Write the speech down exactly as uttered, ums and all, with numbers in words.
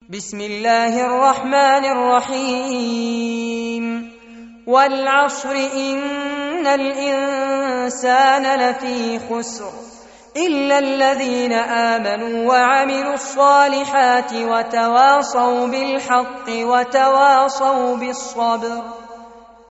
بسم الله الرحمن الرحيم والعصر إن الإنسان لفي خسر إلا الذين آمنوا وعملوا الصالحات وتواصوا بالحق وتواصوا بالصبر.